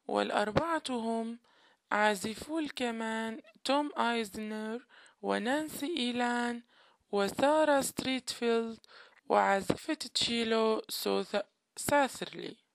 والأربعة هم عازفو الكمان توم آيزنر ونانسي إيلان وسارة ستريتفيلد وعازفة تشيلو ساثرلي.